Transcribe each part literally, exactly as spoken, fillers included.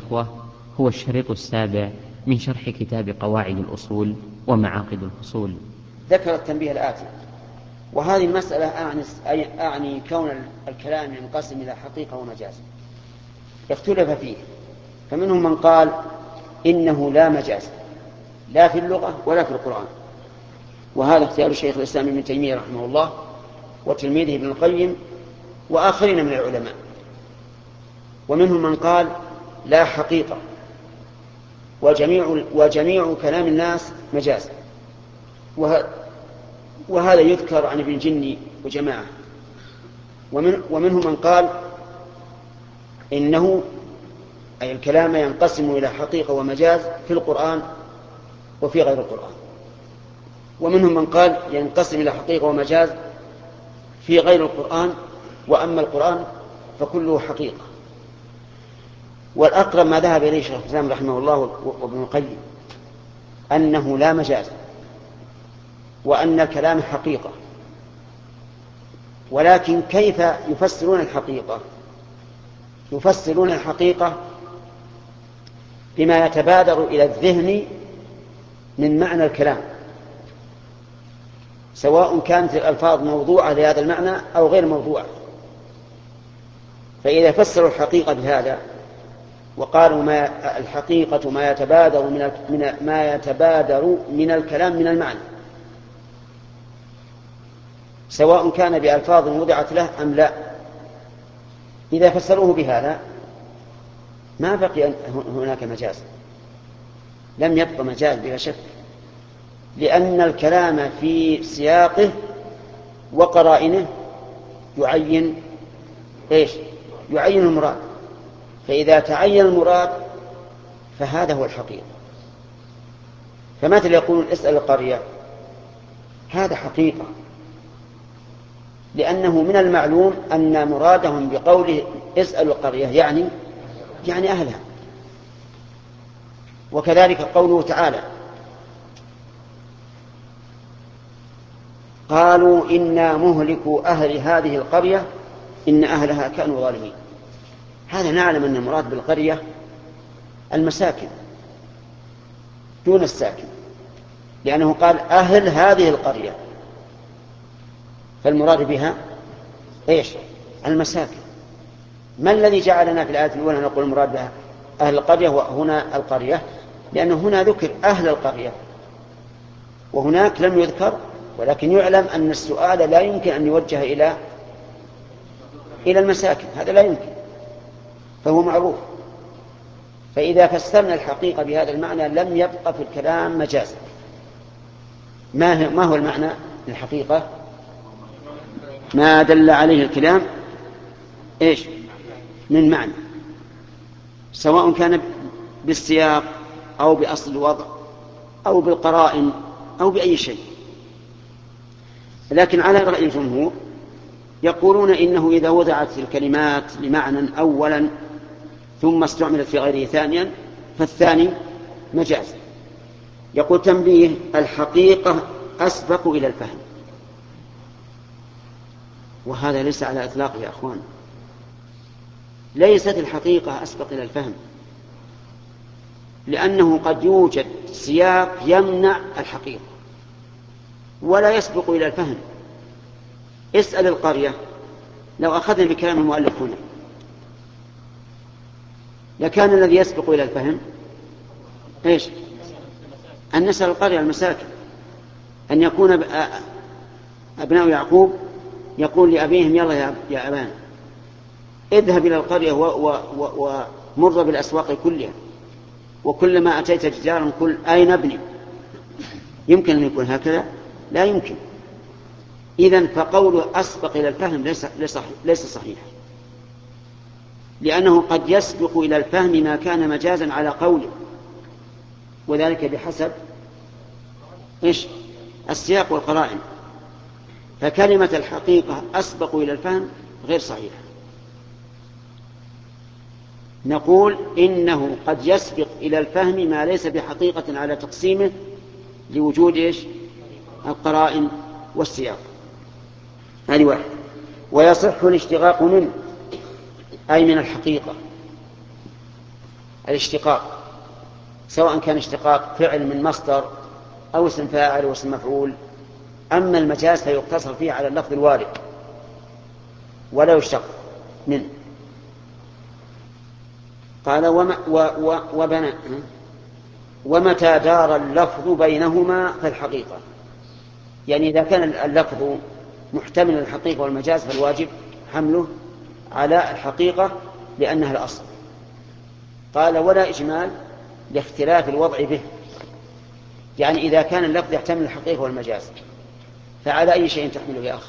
الإخوة هو الشريط السابع من شرح كتاب قواعد الأصول ومعاقد الفصول. ذكر التنبيه الآتي: وهذه المسألة أعني, أعني كون الكلام ينقسم إلى حقيقة ومجاز، اختلف فيه، فمنهم من قال إنه لا مجاز لا في اللغة ولا في القرآن، وهذا اختيار الشيخ الإسلام ابن تيمية رحمه الله وتلميذه ابن القيم وآخرين من العلماء. ومنهم من قال لا حقيقة، وجميع, وجميع كلام الناس مجاز، وهذا يذكر عن ابن جني وجماعة. ومن ومنهم من قال إنه أي الكلام ينقسم إلى حقيقة ومجاز في القرآن وفي غير القرآن. ومنهم من قال ينقسم إلى حقيقة ومجاز في غير القرآن، وأما القرآن فكله حقيقة. والأقرب ما ذهب إليه شيخ الإسلام رحمه الله وابن القيم أنه لا مجاز، وأن الكلام حقيقة. ولكن كيف يفسرون الحقيقة؟ يفسرون الحقيقة بما يتبادر إلى الذهن من معنى الكلام، سواء كانت الألفاظ موضوعة لهذا المعنى أو غير موضوعة. فإذا فسروا الحقيقة بهذا وقالوا ما الحقيقة ما يتبادر من ما يتبادر من الكلام من المعنى، سواء كان بألفاظ وضعت له أم لا، إذا فسروه بهذا ما بقي هناك مجاز، لم يبقى مجاز بلا شك، لأن الكلام في سياقه وقرائنه يعين إيش؟ يعين المراد. فإذا تعين المراد فهذا هو الحقيقة. فمثل يقولون اسأل القرية، هذا حقيقة، لأنه من المعلوم أن مرادهم بقوله اسأل القرية يعني يعني أهلها. وكذلك قوله تعالى قالوا إنا مهلكوا أهل هذه القرية إن أهلها كانوا ظالمين، هذا نعلم أن المراد بالقرية المساكن دون الساكن، لأنه قال أهل هذه القرية، فالمراد بها إيش؟ المساكن. ما الذي جعلنا في الآية الأولى نقول المراد بها أهل القرية وهنا القرية؟ لأنه هنا ذكر أهل القرية وهناك لم يذكر، ولكن يعلم أن السؤال لا يمكن أن يوجه إلى إلى المساكن، هذا لا يمكن، فهو معروف. فإذا فسرنا الحقيقة بهذا المعنى لم يبقى في الكلام مجاز. ما هو المعنى الحقيقة؟ ما دل عليه الكلام إيش؟ من معنى، سواء كان بالسياق أو بأصل الوضع أو بالقرائن أو بأي شيء. لكن على رأي الجمهور يقولون إنه إذا وضعت الكلمات لمعنى أولا ثم استعملت في غيره ثانيا فالثاني مجاز. يقول تنبيه: الحقيقة أسبق إلى الفهم. وهذا ليس على إطلاقه يا أخوان، ليست الحقيقة أسبق إلى الفهم، لأنه قد يوجد سياق يمنع الحقيقة ولا يسبق إلى الفهم. اسأل القرية، لو أخذنا بكلام المؤلف هنا لكان الذي يسبق إلى الفهم إيش؟ أن نسأل القرية المساكن، أن يكون أبناء يعقوب يقول لأبيهم يلا يا أبان اذهب إلى القرية ومر بالأسواق كلها، وكلما أتيت تجارا قل أين ابني. يمكن أن يكون هكذا؟ لا يمكن. إذن فقوله أسبق إلى الفهم ليس, ليس صحيح، لأنه قد يسبق إلى الفهم ما كان مجازا على قوله، وذلك بحسب إيش؟ السياق والقرائن. فكلمة الحقيقة أسبق إلى الفهم غير صحيحة. نقول إنه قد يسبق إلى الفهم ما ليس بحقيقة على تقسيمه لوجود إيش؟ القرائن والسياق. هذه واحد. ويصح الاشتقاق منه أي من الحقيقة. الاشتقاق، سواء كان اشتقاق فعل من مصدر أو اسم فاعل واسم مفعول. أما المجاز فيقتصر فيه على اللفظ الوارد ولا يشتق منه. قال وما و و وبنى ومتى دار اللفظ بينهما فالحقيقة، يعني إذا كان اللفظ محتمل الحقيقة والمجاز فالواجب حمله على الحقيقة لأنها الأصل. قال ولا إجمال لاختلاف الوضع به، يعني إذا كان اللفظ يحتمل الحقيقة والمجاز فعلى أي شيء تحمله يا أخ؟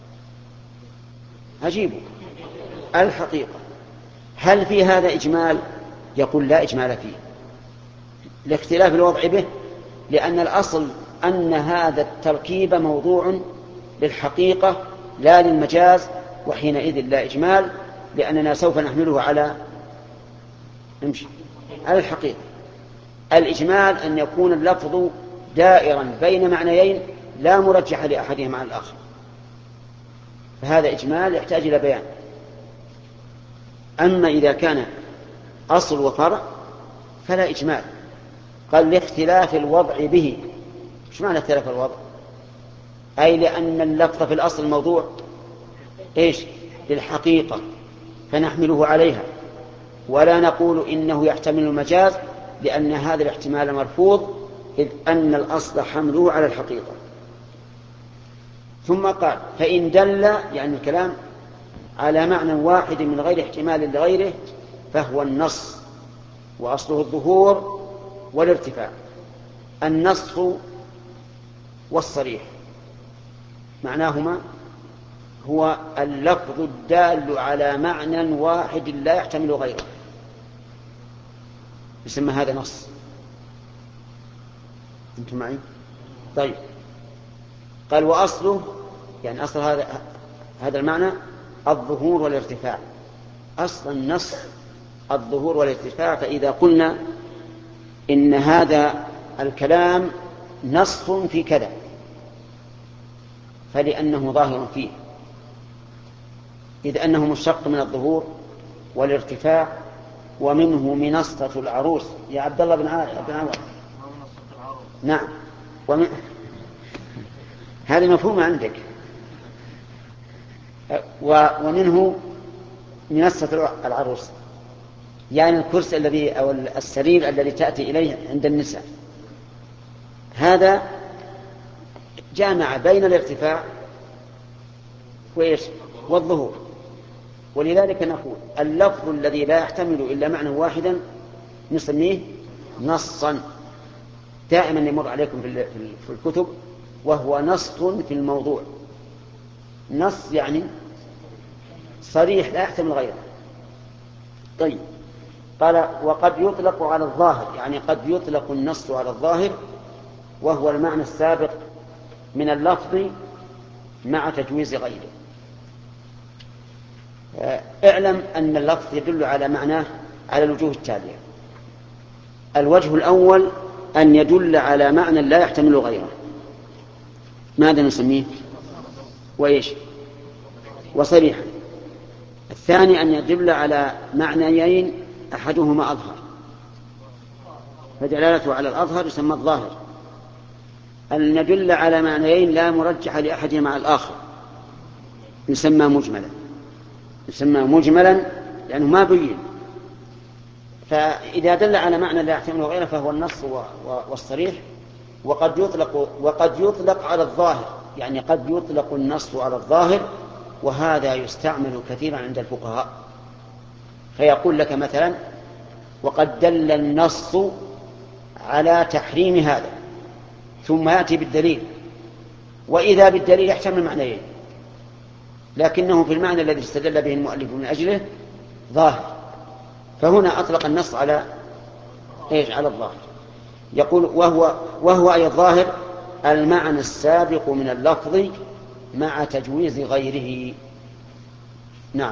أجيبه الحقيقة. هل في هذا إجمال؟ يقول لا إجمال فيه لاختلاف الوضع به، لأن الأصل أن هذا التركيب موضوع للحقيقة لا للمجاز، وحينئذ لا إجمال، لأننا سوف نحمله على نمشي على الحقيقة. الإجمال أن يكون اللفظ دائرا بين معنيين لا مرجح لأحدهما عن الآخر، فهذا إجمال يحتاج إلى بيان. أما إذا كان أصل وفرع فلا إجمال. قال لاختلاف الوضع به. ايش معنى اختلاف الوضع؟ أي لأن اللفظ في الأصل موضوع إيش؟ للحقيقة فنحمله عليها، ولا نقول إنه يحتمل المجاز لأن هذا الاحتمال مرفوض، إذ أن الأصل حمله على الحقيقة. ثم قال فإن دل، يعني الكلام على معنى واحد من غير احتمال لغيره فهو النص، وأصله الظهور والارتفاع. النص والصريح معناهما هو اللفظ الدال على معنى واحد لا يحتمل غيره، يسمى هذا نص. أنتم معي؟ طيب. قال وأصله، يعني أصل هذا هذا المعنى الظهور والارتفاع. أصل النص الظهور والارتفاع. فإذا قلنا إن هذا الكلام نص في كذا فلأنه ظاهر فيه، إذ أنه مشتق من الظهور والارتفاع، ومنه منصة العروس يا عبد الله بن عمر. نعم، ومن... هذا مفهوم عندك. و... ومنه منصة العروس، يعني الكرسي الذي أو السرير الذي تأتي إليه عند النساء. هذا جامع بين الارتفاع وإيش؟ والظهور. ولذلك نقول اللفظ الذي لا يحتمل إلا معنى واحدا نسميه نصا. دائما يمر عليكم في الكتب وهو نص في الموضوع. نص يعني صريح لا يحتمل غيره. طيب. قال وقد يطلق على الظاهر، يعني قد يطلق النص على الظاهر وهو المعنى السابق من اللفظ مع تجويز غيره. اعلم أن اللفظ يدل على معناه على الوجوه التالية. الوجه الأول أن يدل على معنى لا يحتمل غيره. ماذا نسميه؟ وإيش؟ وصريحا. الثاني أن يدل على معنيين أحدهما أظهر، فدلالته على الأظهر يسمى الظاهر. أن يدل على معنيين لا مرجح لأحدهما على الآخر يسمى مجملا. يسمى مجملا لأنه ما بين. فإذا دل على معنى لا يحتمل غيره فهو النص والصريح. وقد يطلق وقد يطلق على الظاهر، يعني قد يطلق النص على الظاهر، وهذا يستعمل كثيرا عند الفقهاء. فيقول لك مثلا وقد دل النص على تحريم هذا، ثم يأتي بالدليل، وإذا بالدليل يحتمل معنيين لكنه في المعنى الذي استدل به المؤلف من أجله ظاهر، فهنا أطلق النص على إيش؟ على الظاهر. يقول وهو, وهو أي الظاهر المعنى السابق من اللفظ مع تجويز غيره. نعم.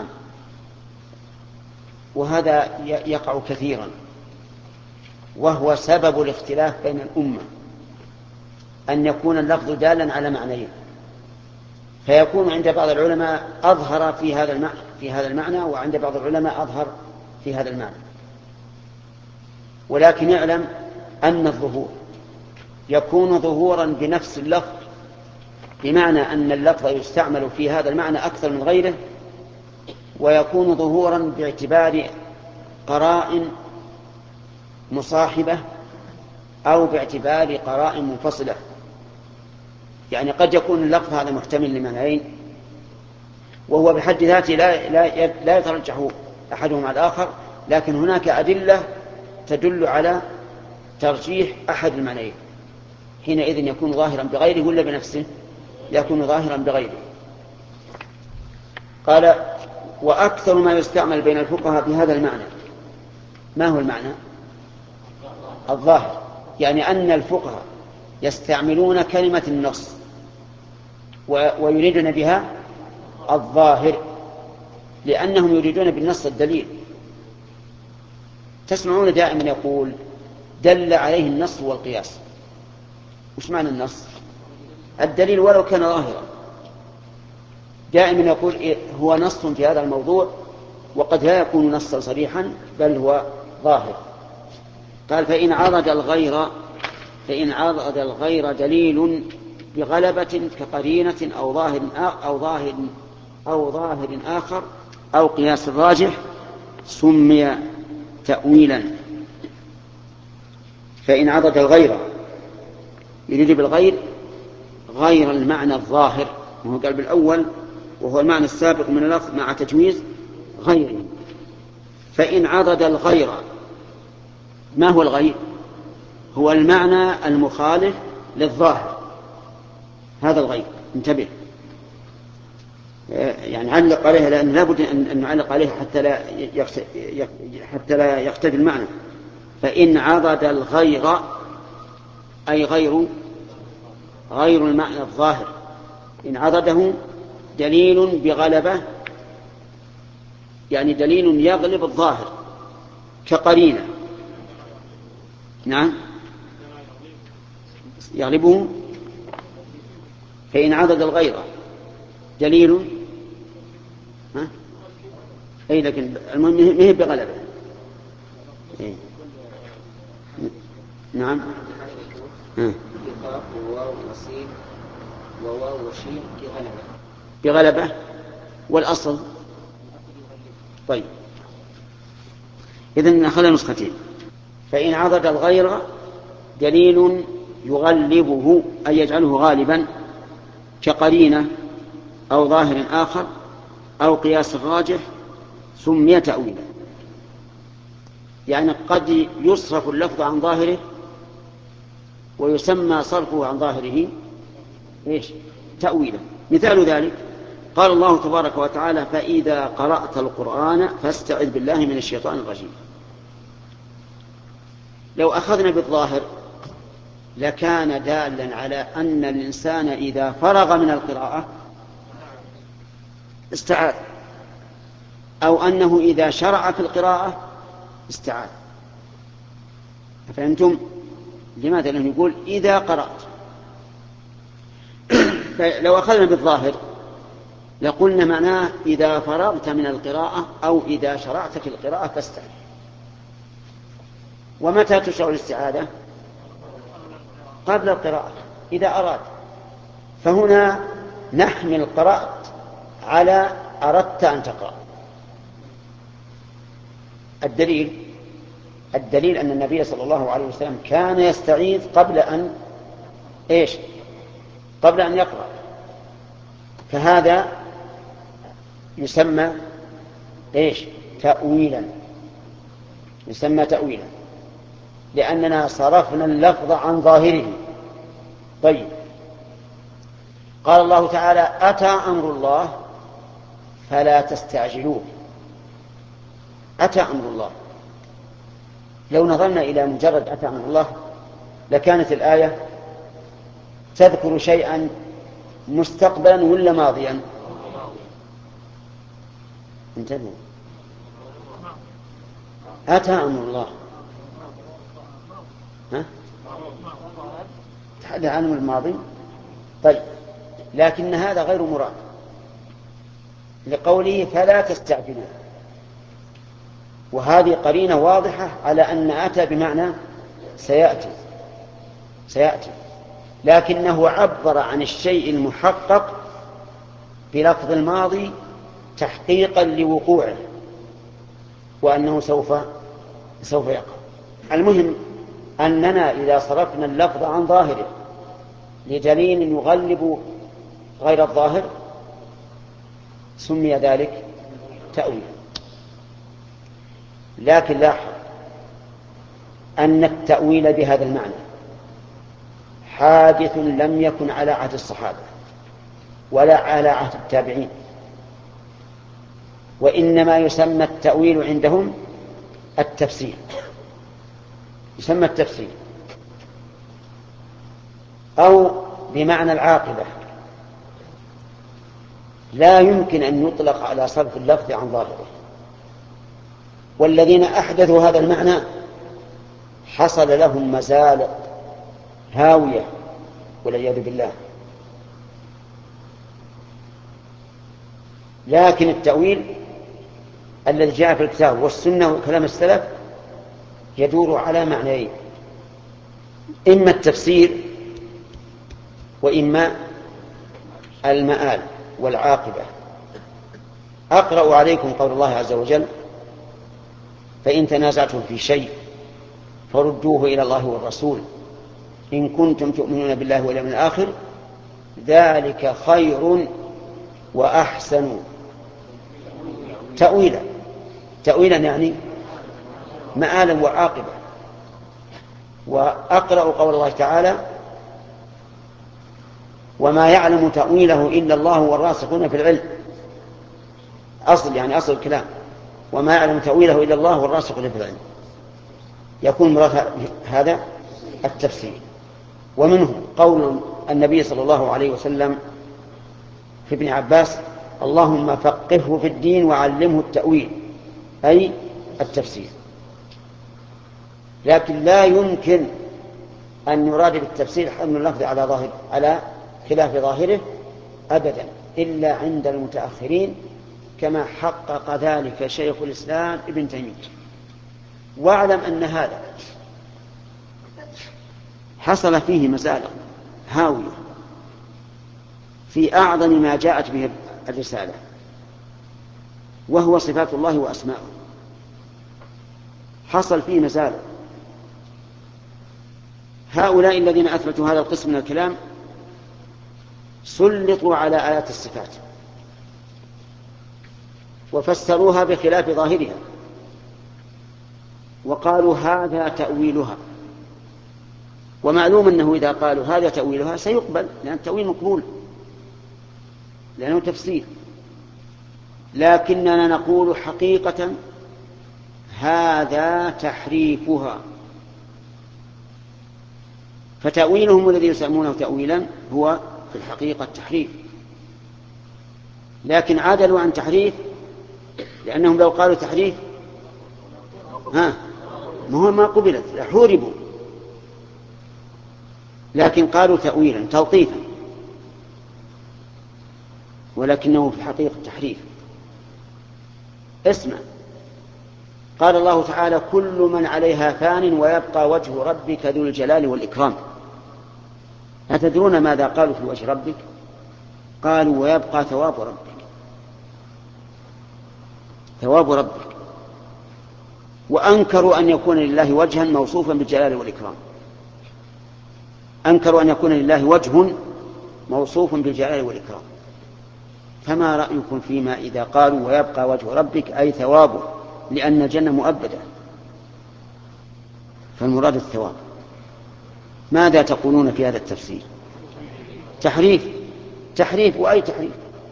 وهذا يقع كثيرا، وهو سبب الاختلاف بين الأمة، أن يكون اللفظ دالا على معنيين، فيكون عند بعض العلماء أظهر في هذا المعنى في هذا المعنى وعند بعض العلماء أظهر في هذا المعنى. ولكن يعلم أن الظهور يكون ظهورا بنفس اللفظ، بمعنى أن اللفظ يستعمل في هذا المعنى أكثر من غيره، ويكون ظهورا باعتبار قرائن مصاحبة أو باعتبار قرائن منفصلة. يعني قد يكون اللفظ هذا محتمل لمعنيين، وهو بحد ذاته لا, لا, لا يترجح أحدهما على الآخر، لكن هناك أدلة تدل على ترجيح أحد المعنيين، حينئذ يكون ظاهرا بغيره ولا بنفسه؟ يكون ظاهرا بغيره. قال: وأكثر ما يستعمل بين الفقهاء في هذا المعنى. ما هو المعنى؟ الظاهر، يعني أن الفقهاء يستعملون كلمة النص ويريدون بها الظاهر، لأنهم يريدون بالنص الدليل. تسمعون دائما يقول دل عليه النص والقياس. وش معنى النص؟ الدليل ولو كان ظاهرا. دائما يقول هو نص في هذا الموضوع، وقد لا يكون نصا صريحا بل هو ظاهر. قال: فإن عرض الغير فإن عرض الغير دليل بغلبة كقرينة أو ظاهر أو ظاهر أو ظاهر آخر أو قياس راجح سمي تأويلا. فإن عرض الغير يريد بالغير غير المعنى الظاهر، وهو قال بالأول وهو المعنى السابق من اللفظ مع تجويز غيره. فإن عرض الغير، ما هو الغير؟ هو المعنى المخالف للظاهر، هذا الغير. انتبه، يعني علق عليها، لأن لابد أن نعلق عليها حتى لا حتى لا يختلف المعنى. فإن عرض الغير أي غير غير المعنى الظاهر، إن عرضه دليل بغلبة، يعني دليل يغلب الظاهر كقرينة. نعم، يغلبه. فإن عضد الغير دليل، ها؟ أي لكن المهم مهي بغلبة. إيه؟ نعم. ها. وواو وسين وواو وشين بغلبة بغلبة والأصل. طيب، إذن أخذنا نسختين. فإن عضد الغير دليل يغلبه أي يجعله غالبا كقرينة أو ظاهر آخر أو قياس راجح سمي تأويلا. يعني قد يصرف اللفظ عن ظاهره ويسمى صرفه عن ظاهره إيش؟ تأويلا. مثال ذلك قال الله تبارك وتعالى: فإذا قرأت القرآن فاستعذ بالله من الشيطان الرجيم. لو أخذنا بالظاهر لكان دالا على أن الإنسان إذا فرغ من القراءة استعاذ، أو أنه إذا شرع في القراءة استعاذ. فهمتم؟ لماذا؟ لأنه يقول إذا قرأت. لو أخذنا بالظاهر لقلنا معناه إذا فرغت من القراءة أو إذا شرعت في القراءة فاستعذ. ومتى تشرع الاستعاذة؟ قبل القراءة إذا أراد. فهنا نحمل قرأت على أردت أن تقرأ. الدليل الدليل أن النبي صلى الله عليه وسلم كان يستعيذ قبل أن إيش؟ قبل أن يقرأ. فهذا يسمى إيش؟ تأويلا. يسمى تأويلا لأننا صرفنا اللفظ عن ظاهره. طيب، قال الله تعالى: أتى أمر الله فلا تستعجلوه. أتى أمر الله. لو نظرنا إلى مجرد أتى أمر الله لكانت الآية تذكر شيئا مستقبلا ولا ماضيا؟ انتبهوا، أتى أمر الله، ها؟ تحدث عنه الماضي. طيب، لكن هذا غير مراد لقوله فلا تستعجلوه. وهذه قرينة واضحة على أن أتى بمعنى سيأتي سيأتي لكنه عبر عن الشيء المحقق بلفظ الماضي تحقيقا لوقوعه وأنه سوف سوف يقع. المهم أننا إذا صرفنا اللفظ عن ظاهره لدليل يغلب غير الظاهر سمي ذلك تأويل. لكن لاحظ أن التأويل بهذا المعنى حادث لم يكن على عهد الصحابة ولا على عهد التابعين، وإنما يسمى التأويل عندهم التفسير، يسمى التفسير أو بمعنى العاقبة. لا يمكن أن يطلق على صرف اللفظ عن ظاهره، والذين أحدثوا هذا المعنى حصل لهم مزالق هاوية والعياذ بالله. لكن التأويل الذي جاء في الكتاب والسنة وكلام السلف يدور على معنيين: إما التفسير وإما المآل والعاقبة. أقرأ عليكم قول الله عز وجل: فإن تنازعتم في شيء فردوه إلى الله والرسول إن كنتم تؤمنون بالله واليوم الآخر ذلك خير وأحسن تأويلا. تأويلا يعني مآلا وعاقبة. وأقرأ قول الله تعالى: وما يعلم تأويله إلا الله والراسخون في العلم. أصل يعني أصل الكلام: وما يعلم تأويله إلا الله والراسخون في العلم. يكون مراد هذا التفسير. ومنه قول النبي صلى الله عليه وسلم في ابن عباس: اللهم فقهه في الدين وعلمه التأويل، أي التفسير. لكن لا يمكن أن يراد بالتفسير حمل اللفظ على ظاهر على خلاف ظاهره أبدا إلا عند المتأخرين، كما حقق ذلك شيخ الإسلام ابن تيمية. واعلم أن هذا حصل فيه مزالق هاوية في أعظم ما جاءت به الرسالة، وهو صفات الله وأسماؤه. حصل فيه مزالق. هؤلاء الذين أثبتوا هذا القسم من الكلام سلطوا على آيات الصفات وفسروها بخلاف ظاهرها، وقالوا هذا تأويلها. ومعلوم أنه إذا قالوا هذا تأويلها سيقبل، لأن التأويل مقبول لأنه تفسير. لكننا نقول حقيقة هذا تحريفها. فتأويلهم الذي يسمونه تأويلا هو في الحقيقة التحريف، لكن عادلوا عن تحريف، لأنهم لو قالوا تحريف ها ما هو ما قبلت حوربوا، لكن قالوا تأويلا تلطيفا، ولكنه في الحقيقة التحريف. اسمع، قال الله تعالى: كل من عليها فان ويبقى وجه ربك ذو الجلال والإكرام. أتدرون ماذا قالوا في وجه ربك؟ قالوا: ويبقى ثواب ربك. ثواب ربك. وأنكروا أن يكون لله وجها موصوفا بالجلال والإكرام. أنكروا أن يكون لله وجه موصوف بالجلال والإكرام. فما رأيكم فيما إذا قالوا ويبقى وجه ربك أي ثوابه، لأن الجنة مؤبدة، فالمراد الثواب. ماذا تقولون في هذا التفسير؟ تحريف. تحريف وأي تحريف.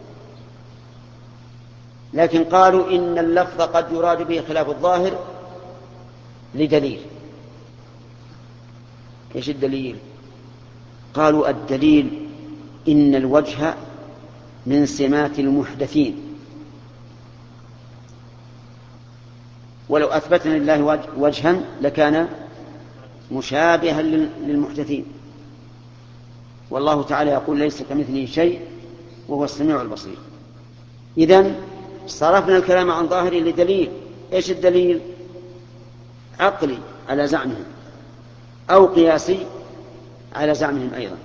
لكن قالوا إن اللفظ قد يراد به خلاف الظاهر لدليل. ايش الدليل؟ قالوا الدليل إن الوجه من سمات المحدثين، ولو أثبتنا لله وجها لكان مشابها للمحدثين، والله تعالى يقول: ليس كمثله شيء وهو السميع البصير. إذن صرفنا الكلام عن ظاهره لدليل إيش الدليل؟ عقلي على زعمهم أو قياسي على زعمهم أيضا،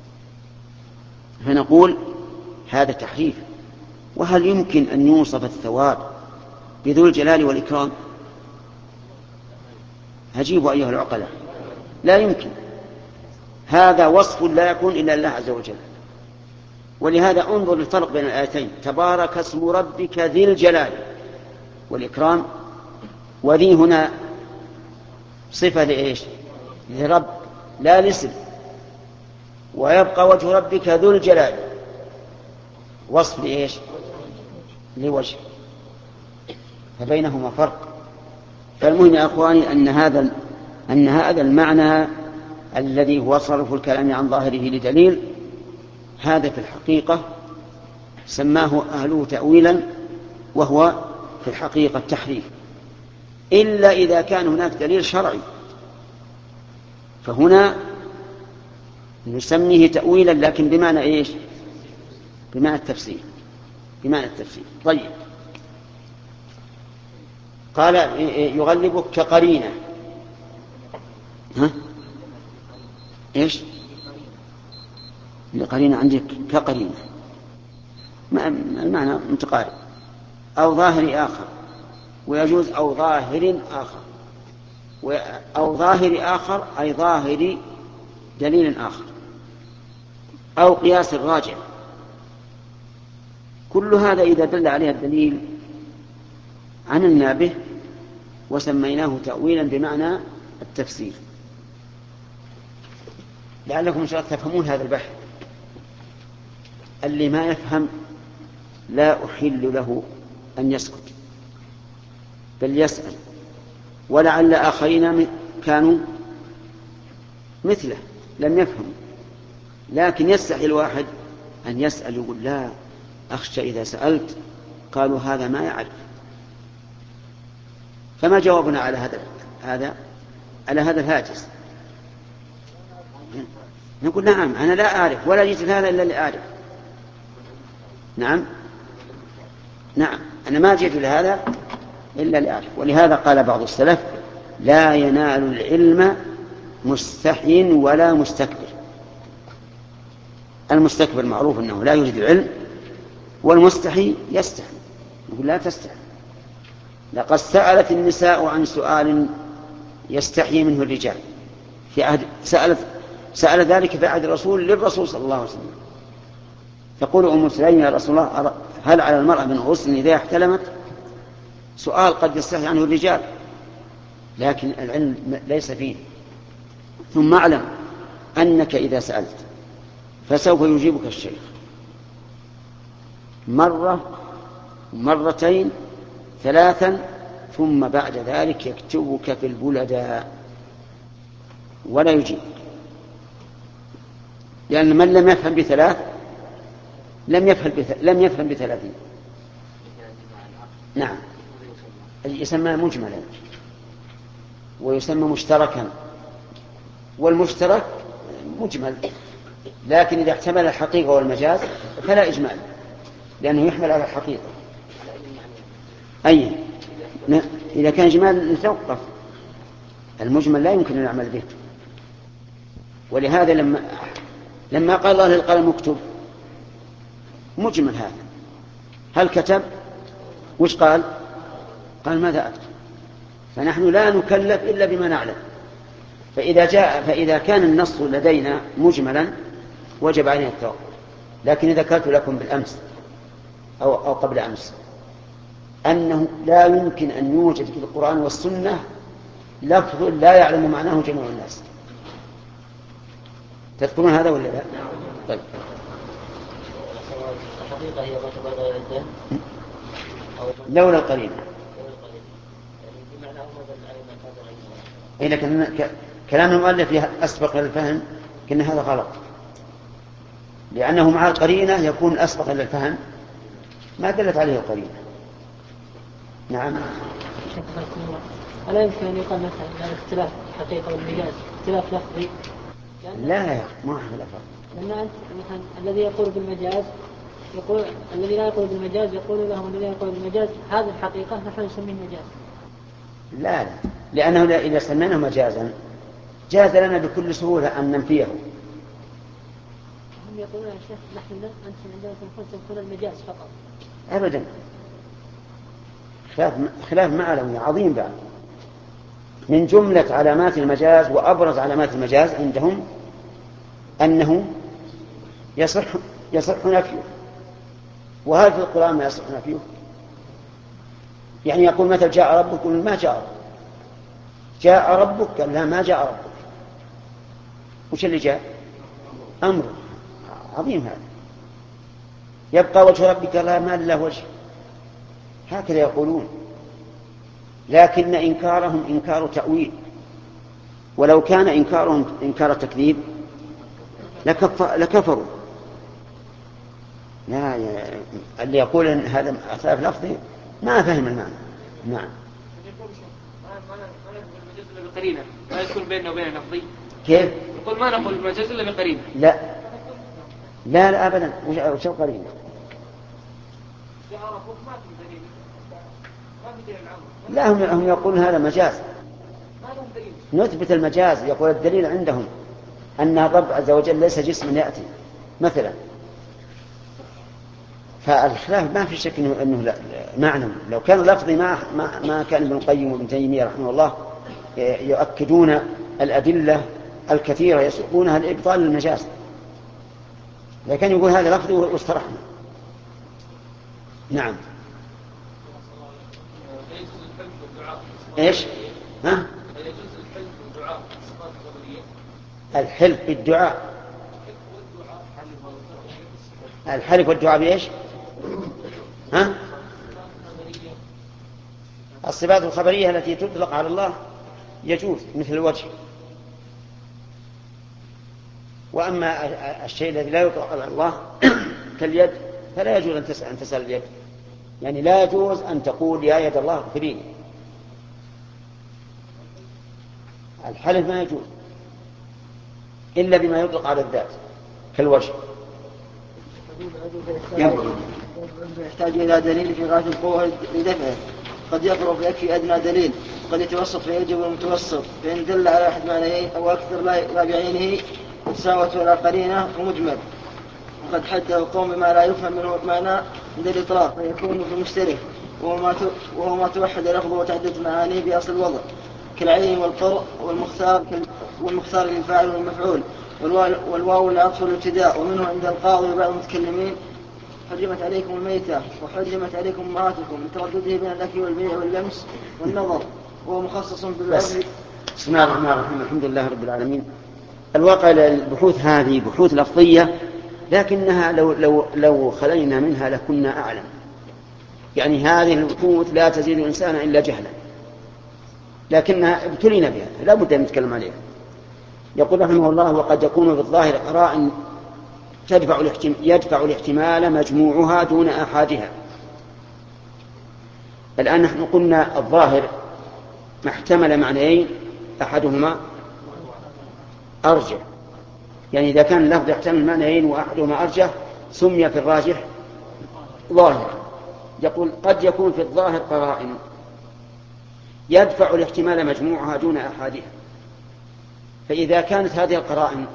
فنقول هذا تحريف. وهل يمكن أن يوصف الثواب بذو الجلال والإكرام؟ هجيبوا أيها العقلاء، لا يمكن. هذا وصف لا يكون إلا الله عز وجل. ولهذا انظر الفرق بين الآيتين: تبارك اسم ربك ذي الجلال والإكرام. وذي هنا صفة لإيش؟ لرب لا لاسم. ويبقى وجه ربك ذو الجلال وصف لإيش؟ لوجه. فبينهما فرق. فالمهم يا أخواني أن هذا أن هذا المعنى الذي هو صرف الكلام عن ظاهره لدليل، هذا في الحقيقة سماه أهله تأويلا، وهو في الحقيقة تحريف، إلا إذا كان هناك دليل شرعي، فهنا نسميه تأويلا لكن بمعنى إيش؟ بمعنى التفسير. بمعنى التفسير. طيب، قال يغلبك كقرينة. ها؟ إيش؟ القرينة عندك كقرينة، المعنى متقارب. أو ظاهر آخر، ويجوز أو ظاهر آخر، أو ظاهر آخر أي ظاهر دليل آخر، أو قياس راجع. كل هذا إذا دل عليه الدليل عملنا به وسميناه تأويلا بمعنى التفسير. لعلكم إن شاء الله تفهمون هذا البحث. اللي ما يفهم لا أحل له أن يسكت، بل يسأل. ولعل آخرين كانوا مثله لم يفهموا، لكن يستحي الواحد أن يسأل، يقول لا أخشى إذا سألت قالوا هذا ما يعرف. فما جوابنا على هذا هذا على هذا الهاجس؟ نقول نعم أنا لا أعرف ولا جئت هذا إلا لأعرف. نعم نعم أنا ما جئت لهذا إلا لأعرف. ولهذا قال بعض السلف: لا ينال العلم مستحي ولا مستكبر. المستكبر معروف أنه لا يريد العلم، والمستحي يستحي. يقول لا تستحي. لقد سألت النساء عن سؤال يستحي منه الرجال في عهد سألت سأل ذلك في عهد الرسول للرسول صلى الله عليه وسلم. تقول أم سليم: يا رسول الله، هل على المرأة من غسل إذا احتلمت؟ سؤال قد يستحي عنه الرجال، لكن العلم ليس فيه. ثم اعلم أنك إذا سألت فسوف يجيبك الشيخ مرة مرتين ثلاثا، ثم بعد ذلك يكتبك في البلداء ولا يجيب. لأن من لم يفهم بثلاث لم يفهم بث... لم يفهم بثلاثين. نعم، يسمى مجملا ويسمى مشتركا، والمشترك مجمل، لكن إذا احتمل الحقيقة والمجاز فلا إجمال، لأنه يحمل على الحقيقة. أي إذا كان إجمال نتوقف، المجمل لا يمكن أن نعمل به. ولهذا لما لما قال الله للقلم اكتب، مجمل هذا، هل كتب؟ وش قال؟ قال ماذا أكتب؟ فنحن لا نكلف إلا بما نعلم. فإذا جاء فإذا كان النص لدينا مجملا وجب علينا التوقف. لكن إذا ذكرت لكم بالأمس أو, أو قبل أمس أنه لا يمكن أن يوجد في القرآن والسنة لفظ لا يعلم معناه جميع الناس. تذكرون هذا ولا لا؟ طيب. الحقيقة هي ما تبادر إلى الذهن لولا القرينة. إيه، لكن كلام المؤلف أسبق للفهم، كأن هذا غلط، لأنه مع القرينة يكون أسبق للفهم ما دلت عليه القرينة. نعم. ألا يمكن أن يقال مثلا الاختلاف الحقيقة والمجاز اختلاف لفظي؟ لا يا ما هو فرق. لأن أنت مثلا الذي يقول بالمجاز يقول، الذي لا يقول بالمجاز يقول لهم الذي يقول بالمجاز هذه الحقيقة نحن نسميه مجاز، لا لا، لأنه إذا سميناه مجازا جاز لنا بكل سهولة أن ننفيه. هم يقولون يا شيخ نحن أنتم عندما تنفون تنفون المجاز فقط. أبدا، خلاف خلاف معنوي عظيم بعد. من جملة علامات المجاز وأبرز علامات المجاز عندهم أنه يصح يصح نفيه. وهل في القرآن ما يصح نفيه؟ يعني يقول مثل جاء ربك، يقول ما جاء ربك. جاء ربك قال لا ما جاء ربك. وش اللي جاء؟ أمر عظيم هذا. يبقى وجه ربك لا ما له وجه، هكذا يقولون. لكن إنكارهم إنكار تأويل، ولو كان إنكارهم إنكار تكذيب لكفروا. لا، اللي يقول إن هذا خلاف لفظي ما فهم المعنى. نعم. بقرينة ما يكون بيننا وبين لفظي. كيف؟ يقول ما نقول المجاز إلا بقرينة. لا لا لا أبدا. وش القرينة؟ لا، هم هم يقولون هذا مجاز. نثبت المجاز. يقول الدليل عندهم أن الرب عز وجل ليس جسما يأتي مثلا. فالخلاف ما في شك أنه معنى. لو كان لفظي ما ما ما كان ابن القيم وابن تيمية رحمه الله يؤكدون الأدلة الكثيرة يسوقونها لإبطال المجاز، لكن يقول هذا لفظي واسترحنا. نعم. ايش؟ ها؟ الحلف بالدعاء. الحلف والدعاء بإيش؟ ها؟ الصفات الخبرية التي تطلق على الله يجوز، مثل الوجه. وأما الشيء الذي لا يطلق على الله كاليد فلا يجوز أن تسأل, أن تسأل اليد. يعني لا يجوز أن تقول يا يد الله اغفريني. الحلف ما يجوز إلا بما يطلق على الذات كالوجه. يحتاج إلى دليل في غاية القوة لدفعه. قد يقرب فيكفي أدنى دليل، قد يتوسط فيجب المتوسط، فإن دل على أحد معنيين أو أكثر لا بعينه تساوت ولا قرينة ومجمل. وقد حده قوم بما لا يفهم منه معنى عند الإطلاق فيكون في مشترك، وهو ما توحد لفظه وتعدد معانيه بأصل الوضع كالعين والقرء والمختار والمختار للفاعل والمفعول والواو العطف والابتداء. ومنه عند القاضي وبعض المتكلمين حرمت عليكم الميتة وحرمت عليكم أمهاتكم لتردده بين الأكل والبيع واللمس والنظر، وهو مخصص بالعرض. بسم الله الرحمن الرحيم. الحمد لله رب العالمين. الواقع البحوث هذه بحوث لفظية، لكنها لو, لو, لو خلينا منها لكنا أعلم. يعني هذه البحوث لا تزيد الإنسان إلا جهلا، لكنها ابتلينا بها لا بد أن نتكلم عليها. يقول رحمه الله: وقد يكون بالظاهر قرائن تدفع يدفع الاحتمال مجموعها دون أحادها. الآن نحن قلنا الظاهر ما احتمل معنيين أحدهما أرجح، يعني إذا كان اللفظ يحتمل معنيين وأحدهما أرجح سمي في الراجح ظاهر. يقول قد يكون في الظاهر قرائن يدفع الاحتمال مجموعها دون أحادها. فإذا كانت هذه القرائن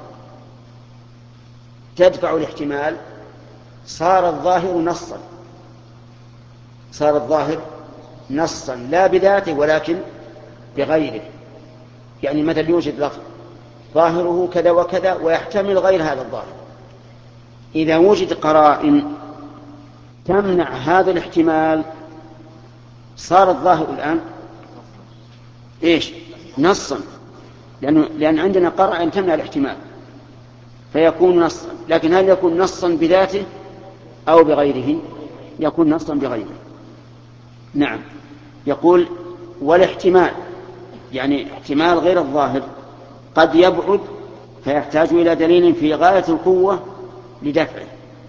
تدفع الاحتمال صار الظاهر نصا، صار الظاهر نصا لا بذاته ولكن بغيره. يعني مثل يوجد لفظ ظاهره كذا وكذا ويحتمل غير هذا الظاهر، إذا وجد قرائن تمنع هذا الاحتمال صار الظاهر الآن إيش؟ نصا، لأن, لأن عندنا قرائن تمنع الاحتمال فيكون نصا. لكن هل يكون نصا بذاته أو بغيره؟ يكون نصا بغيره. نعم. يقول والاحتمال يعني احتمال غير الظاهر قد يبعد فيحتاج إلى دليل في غاية القوة لدفعه.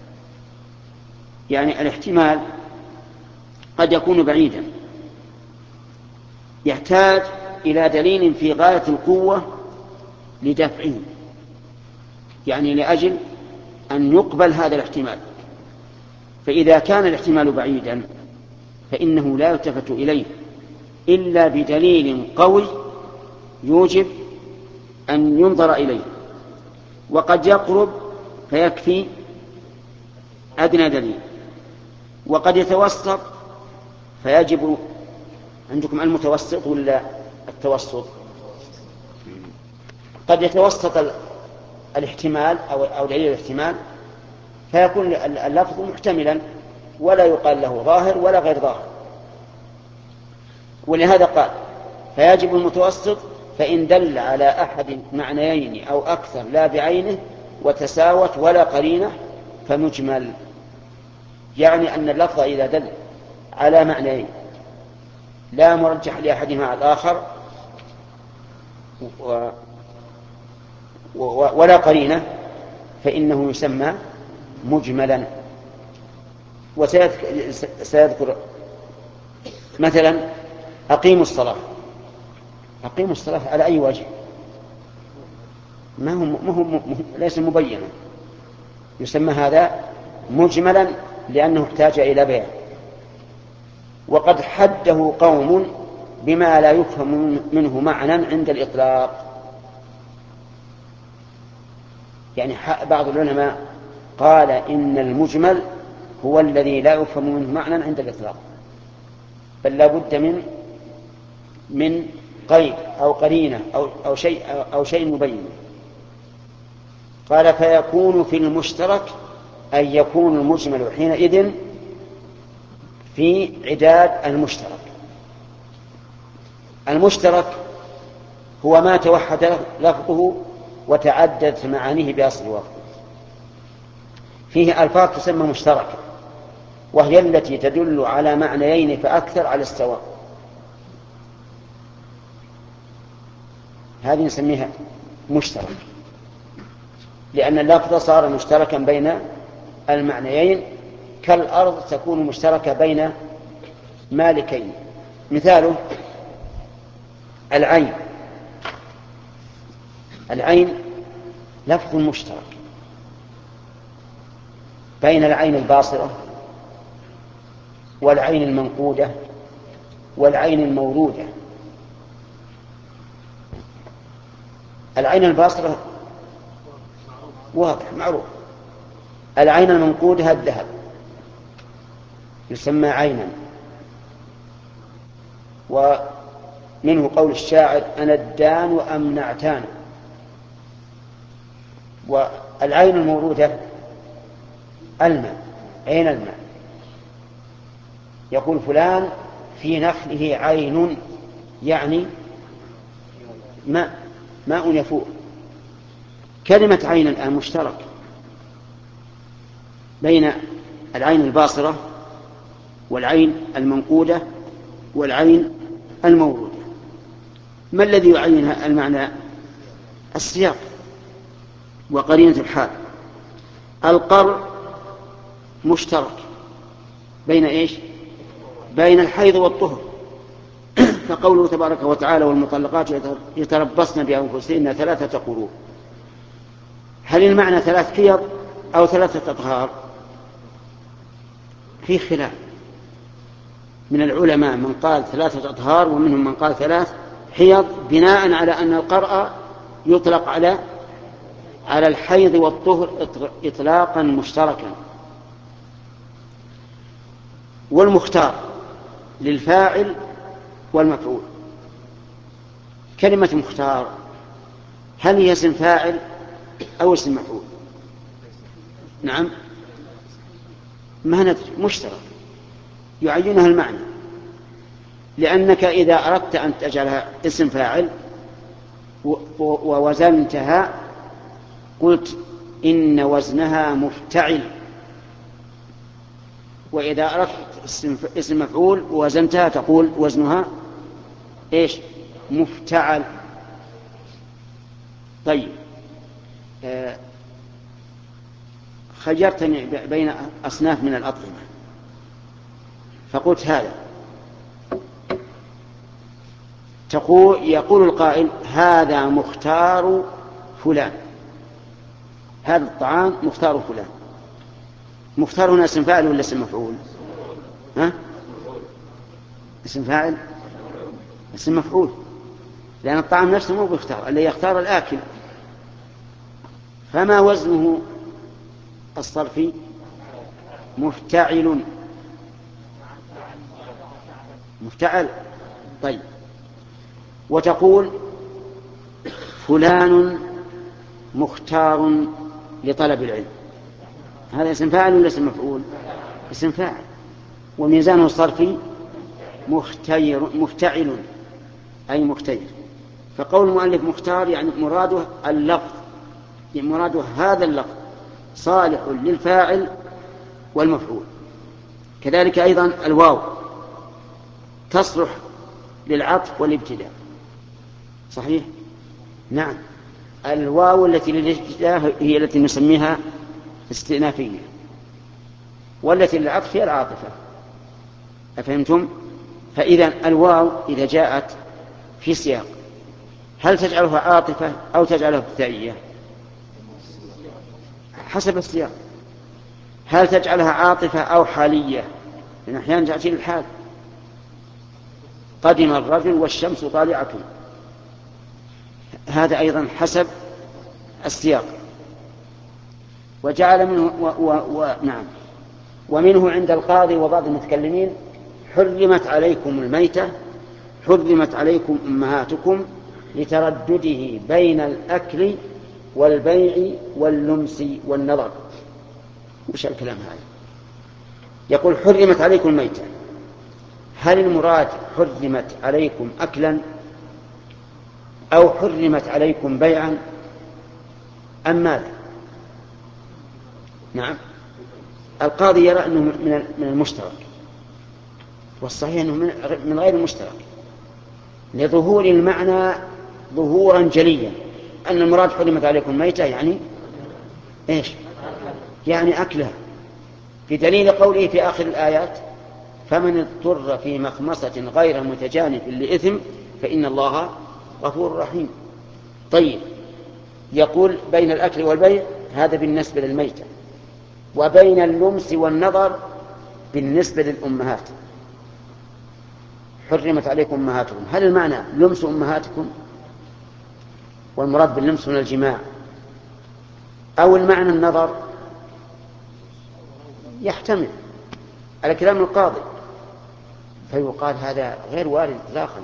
يعني الاحتمال قد يكون بعيدا يحتاج إلى دليل في غاية القوة لدفعه، يعني لأجل أن يقبل هذا الاحتمال. فإذا كان الاحتمال بعيدا فإنه لا يلتفت إليه إلا بدليل قوي يوجب أن ينظر إليه، وقد يقرب فيكفي أدنى دليل، وقد يتوسط فيجب. عندكم المتوسط ولا التوسط؟ قد يتوسط الاحتمال أو دليل الاحتمال فيكون اللفظ محتملا ولا يقال له ظاهر ولا غير ظاهر، ولهذا قال فيجب المتوسط فإن دل على أحد معنيين أو أكثر لا بعينه وتساوت ولا قرينة فمجمل، يعني أن اللفظ إذا دل على معنيين لا مرجح لأحدهما على الآخر و... و... ولا قرينة فإنه يسمى مجملا. وسيذكر مثلا أقيموا الصلاة، أقيموا الصلاة على أي وجه؟ ما هو, ما هو ليس مبينا، يسمى هذا مجملا لأنه احتاج إلى بيان. وقد حده قوم بما لا يفهم منه معنى عند الإطلاق، يعني بعض العلماء قال إن المجمل هو الذي لا يفهم منه معنى عند الإطلاق، بل لا بد من من قيد أو قرينة أو, أو شيء أو شيء مبين. قال فيكون في المشترك أن يكون المجمل حينئذ في عداد المشترك. المشترك هو ما توحد لفظه وتعددت معانيه بأصل وفظ. فيه ألفاظ تسمى مشتركة وهي التي تدل على معنيين فأكثر على السواء، هذه نسميها مشترك لأن اللفظ صار مشتركا بين المعنيين، كالأرض تكون مشتركة بين مالكين. مثاله العين، العين لفظ مشترك بين العين الباصرة والعين المنقودة والعين المورودة. العين الباصرة واضح معروف، العين المنقودة الذهب يسمى عينا. ومنه قول الشاعر أنا الدان وأمنعتان. والعين المورودة الماء، عين الماء، يقول فلان في نخله عين، يعني ماء ماء يفور. كلمة عين الآن مشترك بين العين الباصرة والعين المنقودة والعين المورودة. ما الذي يعين المعنى؟ السياق وقرينة الحال. القرء مشترك بين إيش؟ بين الحيض والطهر، فقوله تبارك وتعالى والمطلقات يتربصن بأنفسهن ثلاثة قروء. هل المعنى ثلاث حيض أو ثلاثة أطهار؟ في خلاف من العلماء، من قال ثلاثة أطهار ومنهم من قال ثلاث حيض، بناء على أن القرء يطلق على على الحيض والطهر إطلاقا مشتركا. والمختار للفاعل والمفعول. كلمة مختار هل هي اسم فاعل أو اسم مفعول؟ نعم ما ندري، مشترك يعينها المعنى، لأنك إذا أردت أن تجعلها اسم فاعل ووزنتها قلت إن وزنها مفتعل، وإذا أردت اسم مفعول ووزنتها تقول وزنها إيش؟ مفتعل. طيب آه خيرتني بين أصناف من الأطعمة فقلت هذا، تقول يقول القائل هذا مختار فلان، هذا الطعام مختار فلان. مختار هنا اسم فاعل ولا اسم مفعول؟ ها؟ اسم فاعل؟ اسم مفعول، لأن الطعام نفسه مو بيختار، اللي يختار الآكل. فما وزنه الصرفي؟ مفتعل. مفتعل. طيب. وتقول فلان مختار لطلب العلم، هذا اسم فاعل ولا اسم مفعول؟ اسم فاعل. وميزانه الصرفي مختير مفتعل أي مختير. فقول المؤلف مختار يعني مراده اللفظ، يعني مراده هذا اللفظ صالح للفاعل والمفعول. كذلك أيضا الواو تصلح للعطف والابتداء. صحيح؟ نعم، الواو التي للابتداء هي التي نسميها استئنافية، والتي للعطف هي العاطفة. أفهمتم؟ فإذا الواو إذا جاءت في سياق هل تجعلها عاطفة أو تجعلها ابتدائية؟ حسب السياق. هل تجعلها عاطفة أو حالية؟ لأن أحيانا تأتي للحال، قدم الرجل والشمس طالعة، هذا أيضا حسب السياق. وجعل منه و و و نعم ومنه عند القاضي وبعض المتكلمين حرمت عليكم الميتة، حرمت عليكم أمهاتكم لتردده بين الأكل والبيع واللمس والنظر. وش الكلام هذا؟ يقول حرمت عليكم الميتة، هل المراد حرمت عليكم أكلا أو حرمت عليكم بيعا أم ماذا؟ نعم، القاضي يرى أنه من المشترك، والصحيح أنه من غير المشترك، لظهور المعنى ظهورا جليا، أن المراد حرمت عليكم ميتة يعني إيش؟ يعني أكلها، في دليل قوله في آخر الآيات فمن اضطر في مخمصة غير متجانف لإثم فإن الله غفور رحيم. طيب، يقول بين الأكل والبيع هذا بالنسبة للميتة، وبين اللمس والنظر بالنسبة للأمهات حرمت عليكم أمهاتكم، هل المعنى لمس أمهاتكم والمراد باللمس من الجماع، أو المعنى النظر؟ يحتمل على كلام القاضي، فيقال هذا غير وارد إطلاقا.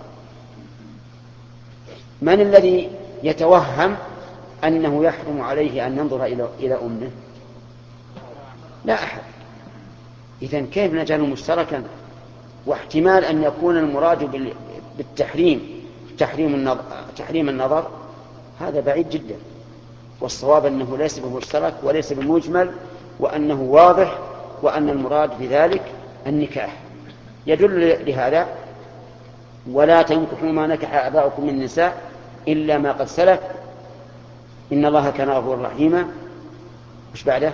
من الذي يتوهم أنه يحرم عليه أن ينظر إلى أمه؟ لا أحد. إذن كيف نجعله مشتركا؟ واحتمال أن يكون المراد بالتحريم تحريم النظر, تحريم النظر هذا بعيد جدا، والصواب أنه ليس بمشترك وليس بمجمل، وأنه واضح، وأن المراد بذلك النكاح. يدل لهذا ولا تنكحوا ما نكح آباؤكم من النساء إلا ما قد سلف إن الله كان غفورا رحيما. مش بعده؟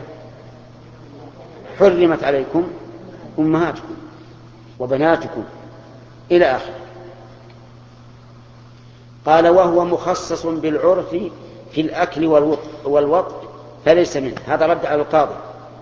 حرمت عليكم أمهاتكم وبناتكم إلى آخر. قال وهو مخصص بالعرف في الأكل والوطء فليس منه، هذا رد على القاضي.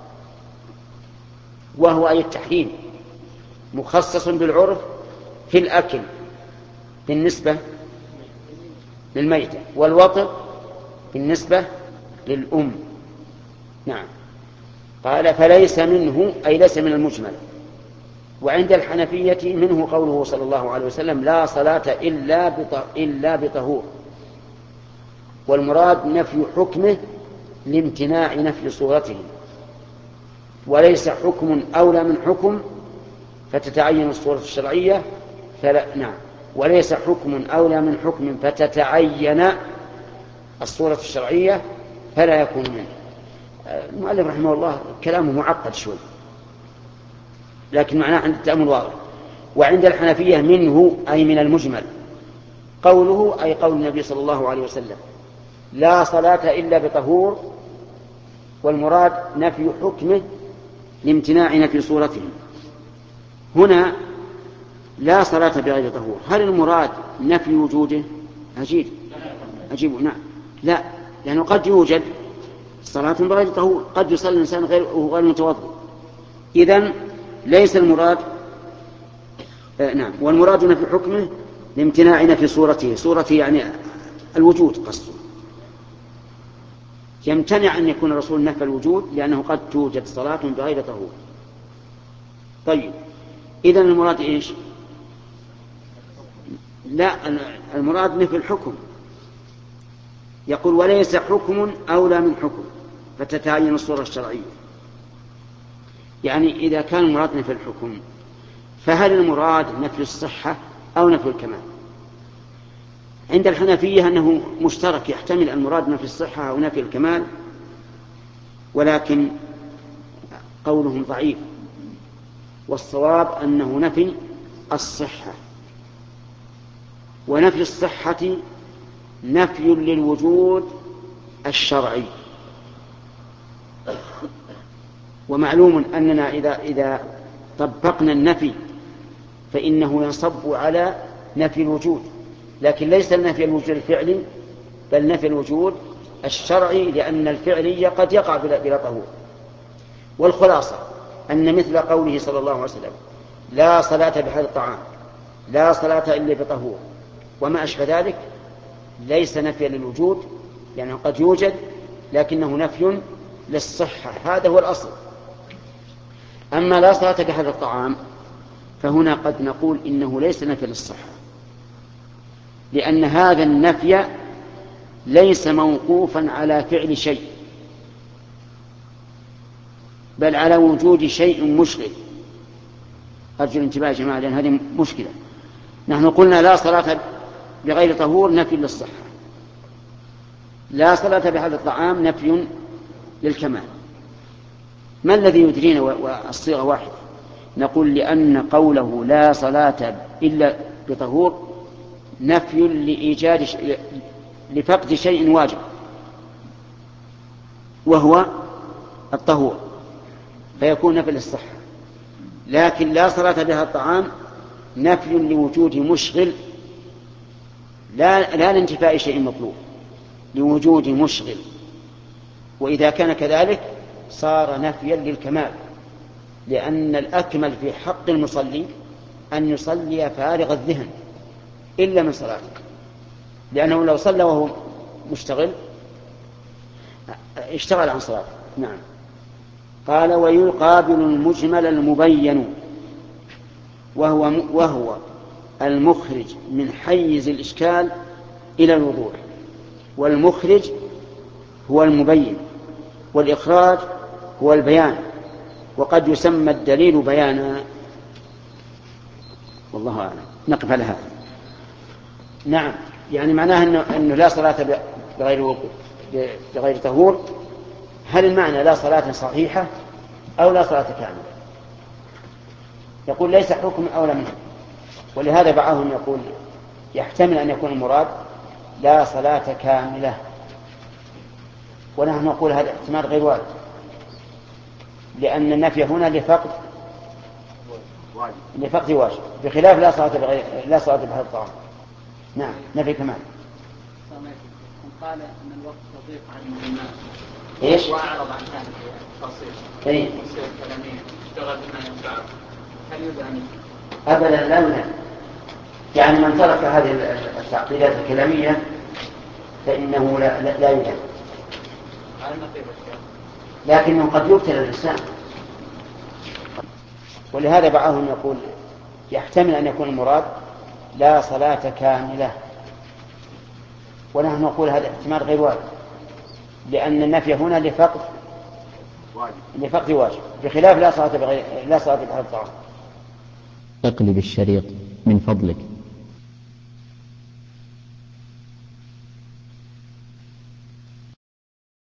وهو أي التحريم مخصص بالعرف في الأكل بالنسبة للميتة، والوطء بالنسبة للأم. نعم. قال فليس منه أي ليس من المجمل. وعند الحنفية منه قوله صلى الله عليه وسلم لا صلاة إلا بطهور، والمراد نفي حكمه لامتناع نفي صورته، وليس حكم أولى من حكم فتتعين الصورة الشرعية فلا. نعم، وليس حكم أولى من حكم فتتعين الصورة الشرعية فلا يكون منه. المؤلف رحمه الله كلامه معقد شوي، لكن معناه عند التأمل واضح. وعند الحنفية منه أي من المجمل، قوله أي قول النبي صلى الله عليه وسلم لا صلاة إلا بطهور، والمراد نفي حكمه لامتناع نفي صورته. هنا لا صلاة بغير طهور، هل المراد نفي وجوده؟ عجيب عجيب. نعم، لا، لأنه قد يوجد صلاة بغير طهور، قد يصلي الإنسان غير غير متوضئ. إذن ليس المراد آه نعم، والمراد نفي حكمه لامتناع نفي صورته. صورته يعني الوجود قصده، يمتنع أن يكون الرسول نفى الوجود لأنه قد توجد صلاة بغير طهور. طيب إذن المراد إيش؟ لا، المراد نفي الحكم. يقول وليس حكم أولى من حكم فتتعين الصورة الشرعية. يعني إذا كان المراد نفي الحكم فهل المراد نفي الصحة أو نفي الكمال؟ عند الحنفية أنه مشترك، يحتمل المراد نفي الصحة أو نفي الكمال، ولكن قولهم ضعيف، والصواب أنه نفي الصحة. ونفي الصحة نفي للوجود الشرعي. ومعلوم أننا إذا, إذا طبقنا النفي فإنه ينصب على نفي الوجود، لكن ليس نفي الوجود الفعلي بل نفي الوجود الشرعي، لأن الفعلي قد يقع بلا طهور. والخلاصة أن مثل قوله صلى الله عليه وسلم لا صلاة بهذا الطعام، لا صلاة إلا بطهور، وما أشبه ذلك، ليس نفيا للوجود يعني قد يوجد، لكنه نفي للصحة. هذا هو الأصل. أما لا صلاة بهذا الطعام فهنا قد نقول إنه ليس نفي للصحة، لأن هذا النفي ليس موقوفا على فعل شيء بل على وجود شيء مشغل. أرجو الانتباه يا جماعة لأن هذه مشكلة. نحن قلنا لا صلاة بغير طهور نفي للصحة، لا صلاة بهذا الطعام نفي للكمال. ما الذي يدرينا والصيغة واحدة؟ نقول لأن قوله لا صلاة إلا بطهور نفي لإيجاد ش... لفقد شيء واجب وهو الطهور، فيكون نفي للصحة. لكن لا صلاة بها الطعام نفي لوجود مشغل، لا, لا لانتفاء شيء مطلوب، لوجود مشغل. وإذا كان كذلك صار نفيا للكمال، لأن الأكمل في حق المصلي أن يصلي فارغ الذهن إلا من صلاته، لأنه لو صلى وهو مشتغل اشتغل عن صلاته. نعم. قال ويقابل المجمل المبين وهو, وهو المخرج من حيز الإشكال إلى الوضوح. والمخرج هو المبين، والإخراج هو البيان، وقد يسمى الدليل بيانا. والله أعلم. نقف على هذا. نعم، يعني معناه أنه, أنه لا صلاة بغير, بغير طهور. هل المعنى لا صلاة صحيحة أو لا صلاة كاملة؟ يقول ليس حكم أولى منه، ولهذا بعضهم يقول يحتمل أن يكون المراد لا صلاة كاملة، ونحن نقول هذا احتمال غير وارد، لأن النفي هنا لفقد لفقد واجب، بخلاف لا صلاة بغير لا صلاة بهذا الطعام. نعم. نفي كمان. قال أن الوقت يضيق عن الماء إيش؟ وأعرض عن هذه التفاصيل. إيه؟ تفسير كلامية اشتغل بما ينفعه، هل يدعم؟ أبدا لا يدعم. يعني من ترك هذه التعقيدات الكلامية فإنه لا, لا, لا يدعم، لكنه قد يبتلى الإنسان. ولهذا بعضهم يقول يحتمل أن يكون المراد لا صلاة كاملة، ونحن نقول هذا احتمال غير وارد، لأن النفي هنا لفقد واجب لفقد واجب، بخلاف لا صلاة بغير لا صلاة بهذا الطعام. اقلب الشريط من فضلك.